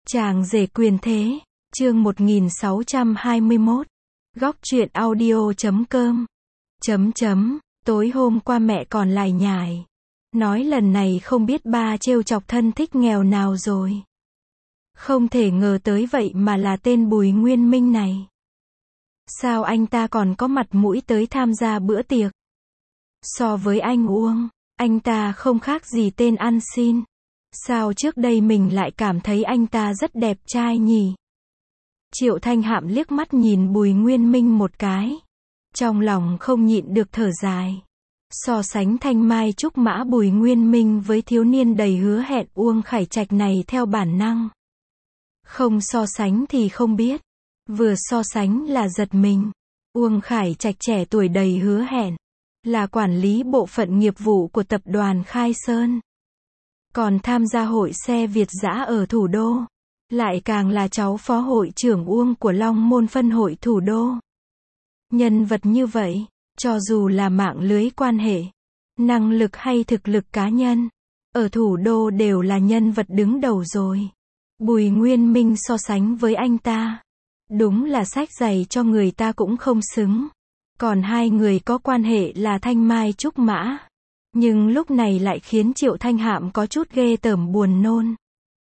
Chàng rể quyền thế, chương 1621, góc truyện audio.com. Tối hôm qua mẹ còn lải nhải, nói lần này không biết ba trêu chọc thân thích nghèo nào rồi. Không thể ngờ tới vậy mà là tên Bùi Nguyên Minh này. Sao anh ta còn có mặt mũi tới tham gia bữa tiệc? So với anh Uông, anh ta không khác gì tên ăn xin. Sao trước đây mình lại cảm thấy anh ta rất đẹp trai nhỉ? Triệu Thanh Hạm liếc mắt nhìn Bùi Nguyên Minh một cái. Trong lòng không nhịn được thở dài. So sánh thanh mai trúc mã Bùi Nguyên Minh với thiếu niên đầy hứa hẹn Uông Khải Trạch này theo bản năng. Không so sánh thì không biết. Vừa so sánh là giật mình. Uông Khải Trạch trẻ tuổi đầy hứa hẹn. Là quản lý bộ phận nghiệp vụ của tập đoàn Khai Sơn. Còn tham gia hội xe Việt dã ở thủ đô. Lại càng là cháu phó hội trưởng Uông của Long Môn phân hội thủ đô. Nhân vật như vậy, cho dù là mạng lưới quan hệ, năng lực hay thực lực cá nhân, ở thủ đô đều là nhân vật đứng đầu rồi. Bùi Nguyên Minh so sánh với anh ta, đúng là xách giày cho người ta cũng không xứng. Còn hai người có quan hệ là thanh mai trúc mã. Nhưng lúc này lại khiến Triệu Thanh Hạm có chút ghê tởm buồn nôn.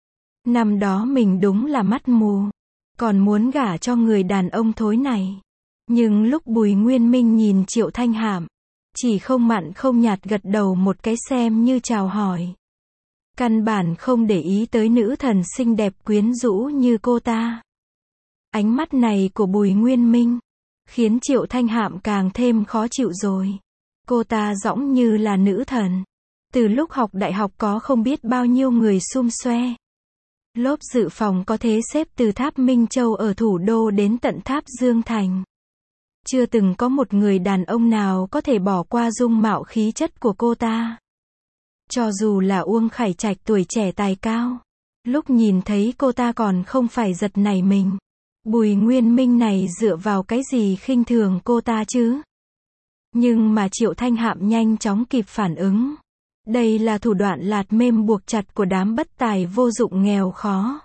Năm đó mình đúng là mắt mù, còn muốn gả cho người đàn ông thối này. Nhưng lúc Bùi Nguyên Minh nhìn Triệu Thanh Hạm, chỉ không mặn không nhạt gật đầu một cái xem như chào hỏi. Căn bản không để ý tới nữ thần xinh đẹp quyến rũ như cô ta. Ánh mắt này của Bùi Nguyên Minh khiến Triệu Thanh Hạm càng thêm khó chịu rồi. Cô ta dõng như là nữ thần. Từ lúc học đại học có không biết bao nhiêu người xum xoe. Lốp dự phòng có thế xếp từ tháp Minh Châu ở thủ đô đến tận tháp Dương Thành. Chưa từng có một người đàn ông nào có thể bỏ qua dung mạo khí chất của cô ta. Cho dù là Uông Khải Trạch tuổi trẻ tài cao, lúc nhìn thấy cô ta còn không phải giật nảy mình. Bùi Nguyên Minh này dựa vào cái gì khinh thường cô ta chứ? Nhưng mà Triệu Thanh Hạm nhanh chóng kịp phản ứng. Đây là thủ đoạn lạt mềm buộc chặt của đám bất tài vô dụng nghèo khó.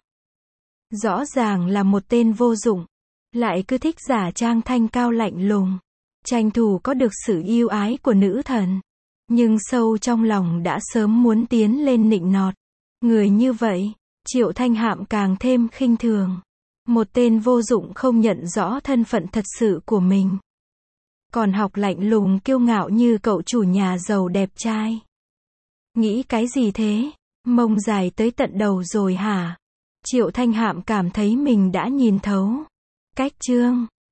Rõ ràng là một tên vô dụng, lại cứ thích giả trang thanh cao lạnh lùng, tranh thủ có được sự yêu ái của nữ thần. Nhưng sâu trong lòng đã sớm muốn tiến lên nịnh nọt. Người như vậy, Triệu Thanh Hạm càng thêm khinh thường. Một tên vô dụng không nhận rõ thân phận thật sự của mình. Còn học lạnh lùng kiêu ngạo như cậu chủ nhà giàu đẹp trai. Nghĩ cái gì thế? Mông dài tới tận đầu rồi hả? Triệu Thanh Hạm cảm thấy mình đã nhìn thấu. Cách chương